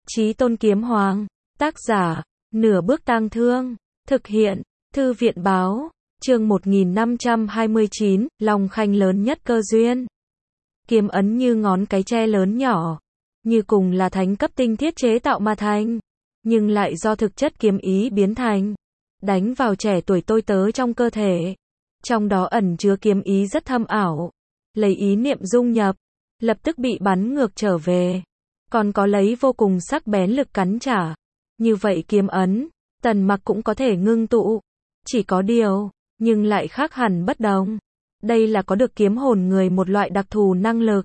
Chí Tôn Kiếm Hoàng. Tác giả, Nửa Bước Tang Thương. Thực hiện, Thư viện báo. Chương 1529, Long Khanh lớn nhất cơ duyên. Kiếm ấn như ngón cái tre lớn nhỏ, như cùng là thánh cấp tinh thiết chế tạo mà thành, nhưng lại do thực chất kiếm ý biến thành, đánh vào trẻ tuổi tôi tớ trong cơ thể. Trong đó ẩn chứa kiếm ý rất thâm ảo, lấy ý niệm dung nhập, lập tức bị bắn ngược trở về. Còn có lấy vô cùng sắc bén lực cắn trả. Như vậy kiếm ấn, Tần Mặc cũng có thể ngưng tụ. Chỉ có điều, nhưng lại khác hẳn bất đồng. Đây là có được kiếm hồn người một loại đặc thù năng lực.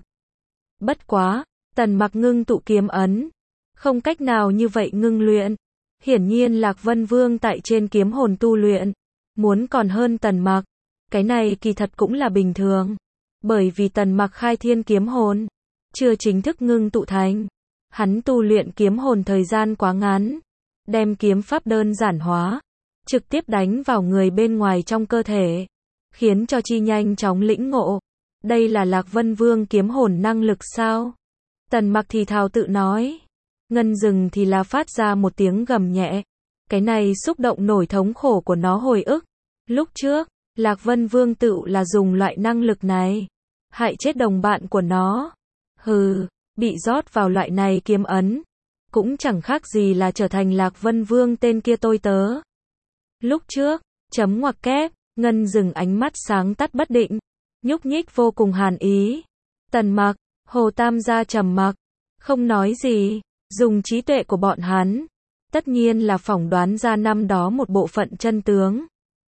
Bất quá, Tần Mặc ngưng tụ kiếm ấn, không cách nào như vậy ngưng luyện. Hiển nhiên Lạc Vân Vương tại trên kiếm hồn tu luyện, muốn còn hơn Tần Mặc. Cái này kỳ thật cũng là bình thường. Bởi vì Tần Mặc khai thiên kiếm hồn, chưa chính thức ngưng tụ thành. Hắn tu luyện kiếm hồn thời gian quá ngắn, đem kiếm pháp đơn giản hóa, trực tiếp đánh vào người bên ngoài trong cơ thể, khiến cho chi nhanh chóng lĩnh ngộ. Đây là Lạc Vân Vương kiếm hồn năng lực sao? Tần Mặc thì thào tự nói. Ngân rừng thì là phát ra một tiếng gầm nhẹ. Cái này xúc động nổi thống khổ của nó hồi ức. Lúc trước, Lạc Vân Vương tự là dùng loại năng lực này, hại chết đồng bạn của nó. Hừ, bị rót vào loại này kiếm ấn, cũng chẳng khác gì là trở thành Lạc Vân Vương tên kia tôi tớ. Lúc trước, chấm ngoặc kép, Ngân rừng ánh mắt sáng tắt bất định, nhúc nhích vô cùng hàn ý. Tần Mặc, Hồ Tam gia trầm mặc, không nói gì, dùng trí tuệ của bọn hắn, tất nhiên là phỏng đoán ra năm đó một bộ phận chân tướng.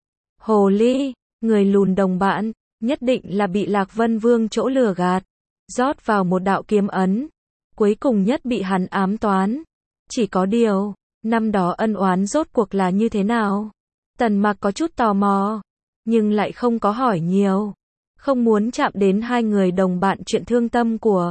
Hồ ly, người lùn đồng bạn, nhất định là bị Lạc Vân Vương chỗ lừa gạt, rót vào một đạo kiếm ấn, cuối cùng nhất bị hắn ám toán. Chỉ có điều, năm đó ân oán rốt cuộc là như thế nào? Tần Mặc có chút tò mò, nhưng lại không có hỏi nhiều, không muốn chạm đến hai người đồng bạn chuyện thương tâm của.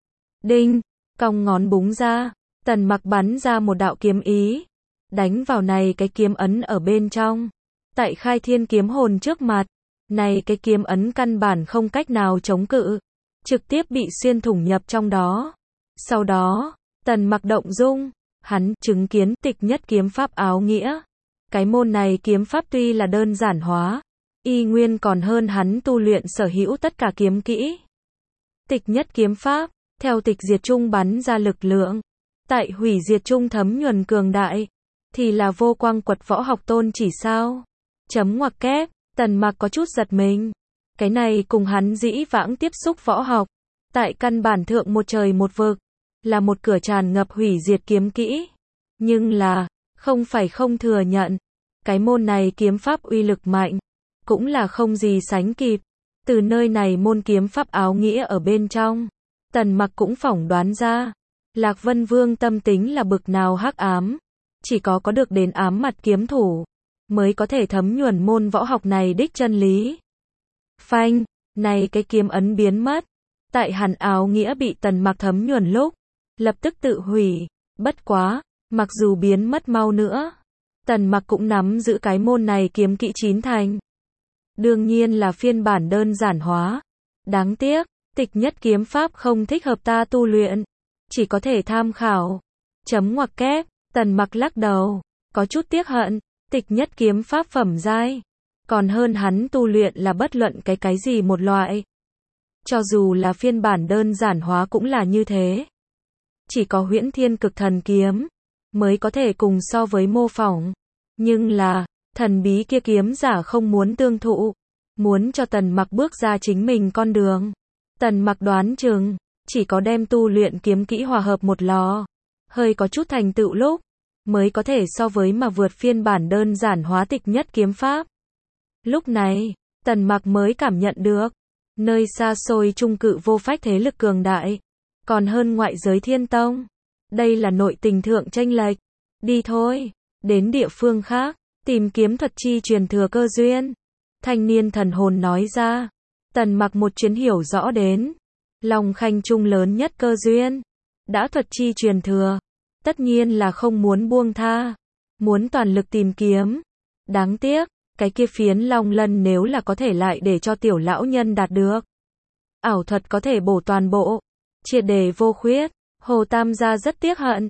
Đinh, cong ngón búng ra, Tần Mặc bắn ra một đạo kiếm ý, đánh vào này cái kiếm ấn ở bên trong. Tại khai thiên kiếm hồn trước mặt, này cái kiếm ấn căn bản không cách nào chống cự, trực tiếp bị xuyên thủng nhập trong đó. Sau đó, Tần Mặc động dung, hắn chứng kiến tịch nhất kiếm pháp áo nghĩa. Cái môn này kiếm pháp tuy là đơn giản hóa, y nguyên còn hơn hắn tu luyện sở hữu tất cả kiếm kỹ. Tịch nhất kiếm pháp, theo tịch diệt trung bắn ra lực lượng, tại hủy diệt trung thấm nhuần cường đại, thì là vô quang quật võ học tôn chỉ sao? Chấm ngoặc kép, Tần Mặc có chút giật mình. Cái này cùng hắn dĩ vãng tiếp xúc võ học, tại căn bản thượng một trời một vực, là một cửa tràn ngập hủy diệt kiếm kỹ. Nhưng là, không phải không thừa nhận, cái môn này kiếm pháp uy lực mạnh, cũng là không gì sánh kịp. Từ nơi này môn kiếm pháp áo nghĩa ở bên trong, Tần Mặc cũng phỏng đoán ra, Lạc Vân Vương tâm tính là bực nào hắc ám, chỉ có được đến ám mặt kiếm thủ, mới có thể thấm nhuần môn võ học này đích chân lý. Phanh, này cái kiếm ấn biến mất, tại hàn áo nghĩa bị Tần Mặc thấm nhuần lúc, lập tức tự hủy. Bất quá, mặc dù biến mất mau nữa, Tần Mặc cũng nắm giữ cái môn này kiếm kỹ chín thành. Đương nhiên là phiên bản đơn giản hóa. Đáng tiếc, tịch nhất kiếm pháp không thích hợp ta tu luyện, chỉ có thể tham khảo. Chấm ngoặc kép, Tần Mặc lắc đầu, có chút tiếc hận, tịch nhất kiếm pháp phẩm giai, còn hơn hắn tu luyện là bất luận cái gì một loại. Cho dù là phiên bản đơn giản hóa cũng là như thế. Chỉ có Huyễn Thiên Cực Thần Kiếm mới có thể cùng so với mô phỏng. Nhưng là, thần bí kia kiếm giả không muốn tương thụ, muốn cho Tần Mặc bước ra chính mình con đường. Tần Mặc đoán chừng, chỉ có đem tu luyện kiếm kỹ hòa hợp một lò, hơi có chút thành tựu lúc, mới có thể so với mà vượt phiên bản đơn giản hóa tịch nhất kiếm pháp. Lúc này, Tần Mặc mới cảm nhận được, nơi xa xôi trung cự vô phách thế lực cường đại, còn hơn ngoại giới Thiên Tông. Đây là nội tình thượng chênh lệch. Đi thôi, đến địa phương khác, tìm kiếm thuật chi truyền thừa cơ duyên. Thanh niên thần hồn nói ra. Tần Mặc một chuyến hiểu rõ đến, Long Khanh trung lớn nhất cơ duyên, đã thuật chi truyền thừa, tất nhiên là không muốn buông tha, muốn toàn lực tìm kiếm. Đáng tiếc, cái kia phiến long lân nếu là có thể lại để cho tiểu lão nhân đạt được, ảo thuật có thể bổ toàn bộ, triệt để vô khuyết. Hồ Tam gia rất tiếc hận,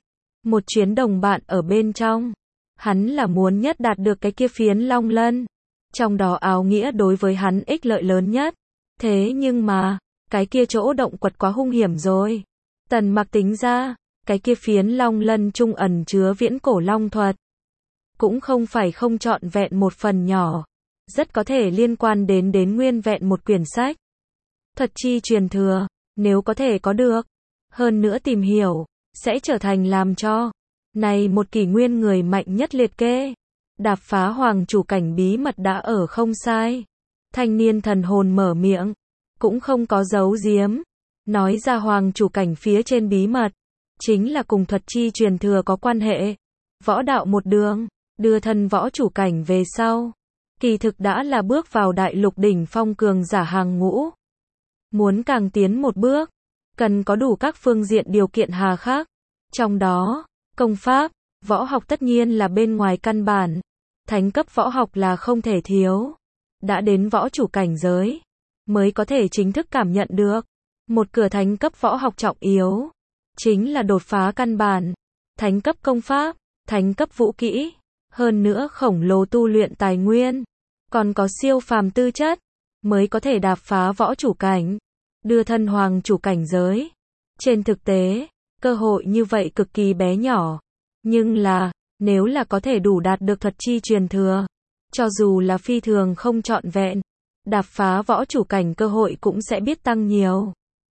một chuyến đồng bạn ở bên trong. Hắn là muốn nhất đạt được cái kia phiến long lân. Trong đó áo nghĩa đối với hắn ích lợi lớn nhất. Thế nhưng mà, cái kia chỗ động quật quá hung hiểm rồi. Tần Mặc tính ra, cái kia phiến long lân trung ẩn chứa viễn cổ long thuật. Cũng không phải không trọn vẹn một phần nhỏ. Rất có thể liên quan đến nguyên vẹn một quyển sách. Thuật chi truyền thừa, nếu có thể có được. Hơn nữa tìm hiểu, sẽ trở thành làm cho. Này một kỷ nguyên người mạnh nhất liệt kê. Đạp phá hoàng chủ cảnh bí mật đã ở không sai. Thanh niên thần hồn mở miệng. Cũng không có giấu giếm. Nói ra hoàng chủ cảnh phía trên bí mật. Chính là cùng thuật chi truyền thừa có quan hệ. Võ đạo một đường, đưa thân võ chủ cảnh về sau. Kỳ thực đã là bước vào đại lục đỉnh phong cường giả hàng ngũ. Muốn càng tiến một bước, cần có đủ các phương diện điều kiện hà khắc. Trong đó, công pháp, võ học tất nhiên là bên ngoài căn bản. Thánh cấp võ học là không thể thiếu. Đã đến võ chủ cảnh giới, mới có thể chính thức cảm nhận được. Một cửa thánh cấp võ học trọng yếu, chính là đột phá căn bản. Thánh cấp công pháp, thánh cấp vũ kỹ, hơn nữa khổng lồ tu luyện tài nguyên, còn có siêu phàm tư chất, mới có thể đạp phá võ chủ cảnh, đưa thân hoàng chủ cảnh giới. Trên thực tế, cơ hội như vậy cực kỳ bé nhỏ. Nhưng là, nếu là có thể đủ đạt được thuật chi truyền thừa, cho dù là phi thường không trọn vẹn, đạp phá võ chủ cảnh cơ hội cũng sẽ biết tăng nhiều.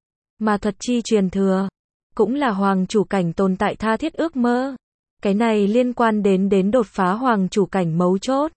Mà thuật chi truyền thừa, cũng là hoàng chủ cảnh tồn tại tha thiết ước mơ. Cái này liên quan đến đột phá hoàng chủ cảnh mấu chốt.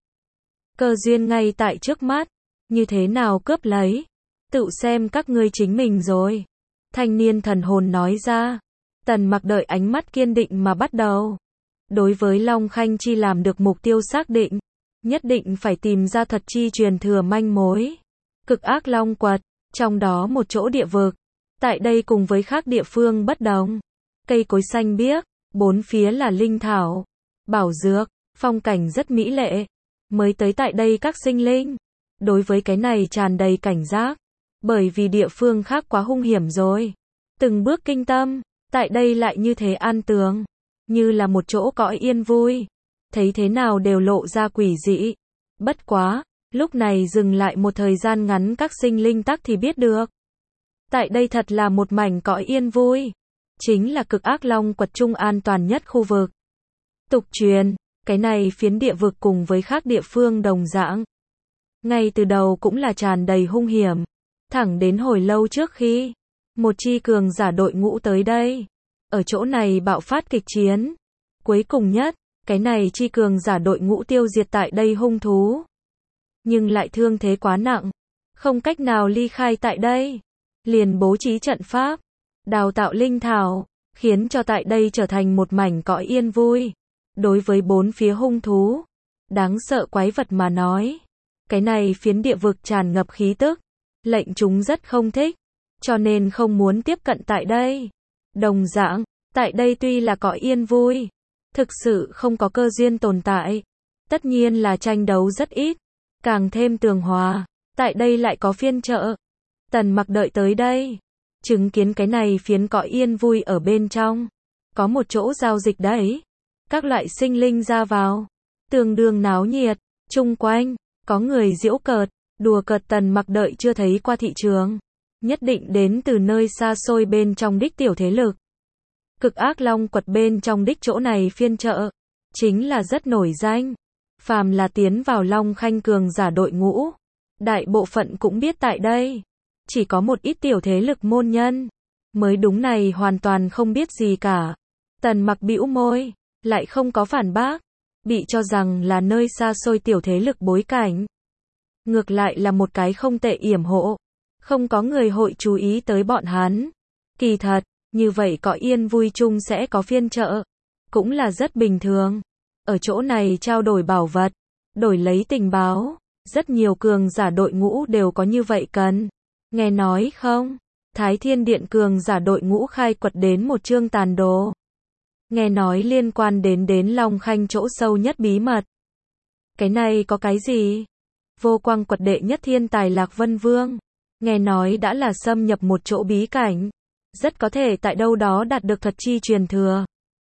Cơ duyên ngay tại trước mắt, như thế nào cướp lấy, tự xem các ngươi chính mình rồi. Thanh niên thần hồn nói ra. Tần Mặc đợi ánh mắt kiên định mà bắt đầu. Đối với Long Khanh Chi làm được mục tiêu xác định, nhất định phải tìm ra thuật chi truyền thừa manh mối. Cực ác long quật, trong đó một chỗ địa vực. Tại đây cùng với khác địa phương bất đồng. Cây cối xanh biếc, bốn phía là linh thảo, bảo dược, phong cảnh rất mỹ lệ. Mới tới tại đây các sinh linh, đối với cái này tràn đầy cảnh giác. Bởi vì địa phương khác quá hung hiểm rồi. Từng bước kinh tâm, tại đây lại như thế an tường. Như là một chỗ cõi yên vui. Thấy thế nào đều lộ ra quỷ dị. Bất quá, lúc này dừng lại một thời gian ngắn các sinh linh tắc thì biết được. Tại đây thật là một mảnh cõi yên vui. Chính là cực ác long quật trung an toàn nhất khu vực. Tục truyền, cái này phiến địa vực cùng với khác địa phương đồng dạng. Ngay từ đầu cũng là tràn đầy hung hiểm. Thẳng đến hồi lâu trước khi một chi cường giả đội ngũ tới đây. Ở chỗ này bạo phát kịch chiến. Cuối cùng nhất, cái này chi cường giả đội ngũ tiêu diệt tại đây hung thú. Nhưng lại thương thế quá nặng. Không cách nào ly khai tại đây. Liền bố trí trận pháp. Đào tạo linh thảo. Khiến cho tại đây trở thành một mảnh cõi yên vui. Đối với bốn phía hung thú. Đáng sợ quái vật mà nói. Cái này phiến địa vực tràn ngập khí tức. Lệnh chúng rất không thích. Cho nên không muốn tiếp cận tại đây. Đồng dạng, tại đây tuy là cõi yên vui. Thực sự không có cơ duyên tồn tại. Tất nhiên là tranh đấu rất ít. Càng thêm tường hòa. Tại đây lại có phiên chợ. Tần Mặc đợi tới đây. Chứng kiến cái này phiến cõi yên vui ở bên trong. Có một chỗ giao dịch đấy. Các loại sinh linh ra vào. Tương đương náo nhiệt. Chung quanh, có người giễu cợt. Đùa cợt Tần Mặc đợi chưa thấy qua thị trường. Nhất định đến từ nơi xa xôi bên trong đích tiểu thế lực. Cực ác long quật bên trong đích chỗ này phiên chợ. Chính là rất nổi danh. Phàm là tiến vào Long Khanh cường giả đội ngũ. Đại bộ phận cũng biết tại đây. Chỉ có một ít tiểu thế lực môn nhân. Mới đúng này hoàn toàn không biết gì cả. Tần Mặc bĩu môi. Lại không có phản bác. Bị cho rằng là nơi xa xôi tiểu thế lực bối cảnh. Ngược lại là một cái không tệ yểm hộ. Không có người hội chú ý tới bọn hắn. Kỳ thật, như vậy cõi yên vui chung sẽ có phiên chợ. Cũng là rất bình thường. Ở chỗ này trao đổi bảo vật. Đổi lấy tình báo. Rất nhiều cường giả đội ngũ đều có như vậy cần. Nghe nói không? Thái Thiên Điện cường giả đội ngũ khai quật đến một chương tàn đồ. Nghe nói liên quan đến Long Khanh chỗ sâu nhất bí mật. Cái này có cái gì? Vô quang quật đệ nhất thiên tài Lạc Vân Vương. Nghe nói đã là xâm nhập một chỗ bí cảnh. Rất có thể tại đâu đó đạt được thuật chi truyền thừa.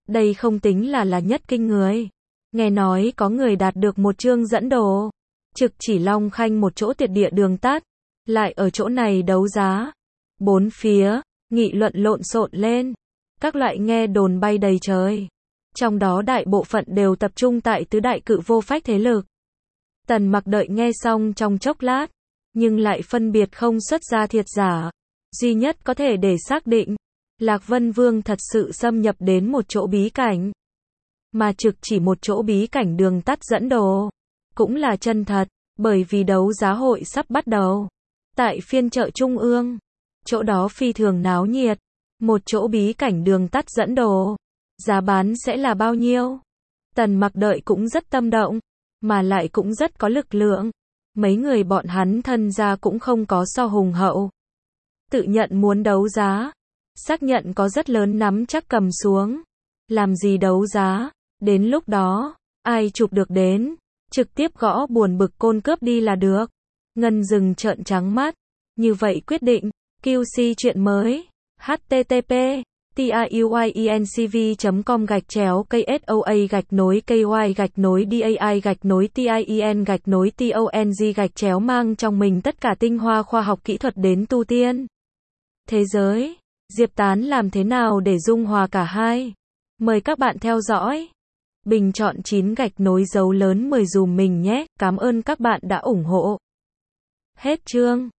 Đây không tính là nhất kinh người. Nghe nói có người đạt được một chương dẫn đồ. Trực chỉ Long Khanh một chỗ tuyệt địa đường tắt. Lại ở chỗ này đấu giá. Bốn phía, nghị luận lộn xộn lên. Các loại nghe đồn bay đầy trời. Trong đó đại bộ phận đều tập trung tại tứ đại cự vô phách thế lực. Tần Mặc đợi nghe xong trong chốc lát, nhưng lại phân biệt không xuất ra thiệt giả. Duy nhất có thể để xác định, Lạc Vân Vương thật sự xâm nhập đến một chỗ bí cảnh. Mà trực chỉ một chỗ bí cảnh đường tắt dẫn đồ. Cũng là chân thật, bởi vì đấu giá hội sắp bắt đầu. Tại phiên chợ Trung ương, chỗ đó phi thường náo nhiệt. Một chỗ bí cảnh đường tắt dẫn đồ. Giá bán sẽ là bao nhiêu? Tần Mặc đợi cũng rất tâm động, mà lại cũng rất có lực lượng. Mấy người bọn hắn thân gia cũng không có so hùng hậu. Tự nhận muốn đấu giá, xác nhận có rất lớn nắm chắc cầm xuống. Làm gì đấu giá, đến lúc đó, ai chụp được đến, trực tiếp gõ buồn bực côn cướp đi là được. Ngân Dừng trợn trắng mắt, như vậy quyết định, QC chuyện mới, http tiuyencv.com/KSOA-KY-DAI-TIEN-TONG mang trong mình tất cả tinh hoa khoa học kỹ thuật đến tu tiên. Thế giới, Diệp Tán làm thế nào để dung hòa cả hai? Mời các bạn theo dõi. Bình chọn 9 dấu lớn 10 dùm mình nhé, cảm ơn các bạn đã ủng hộ. Hết chương.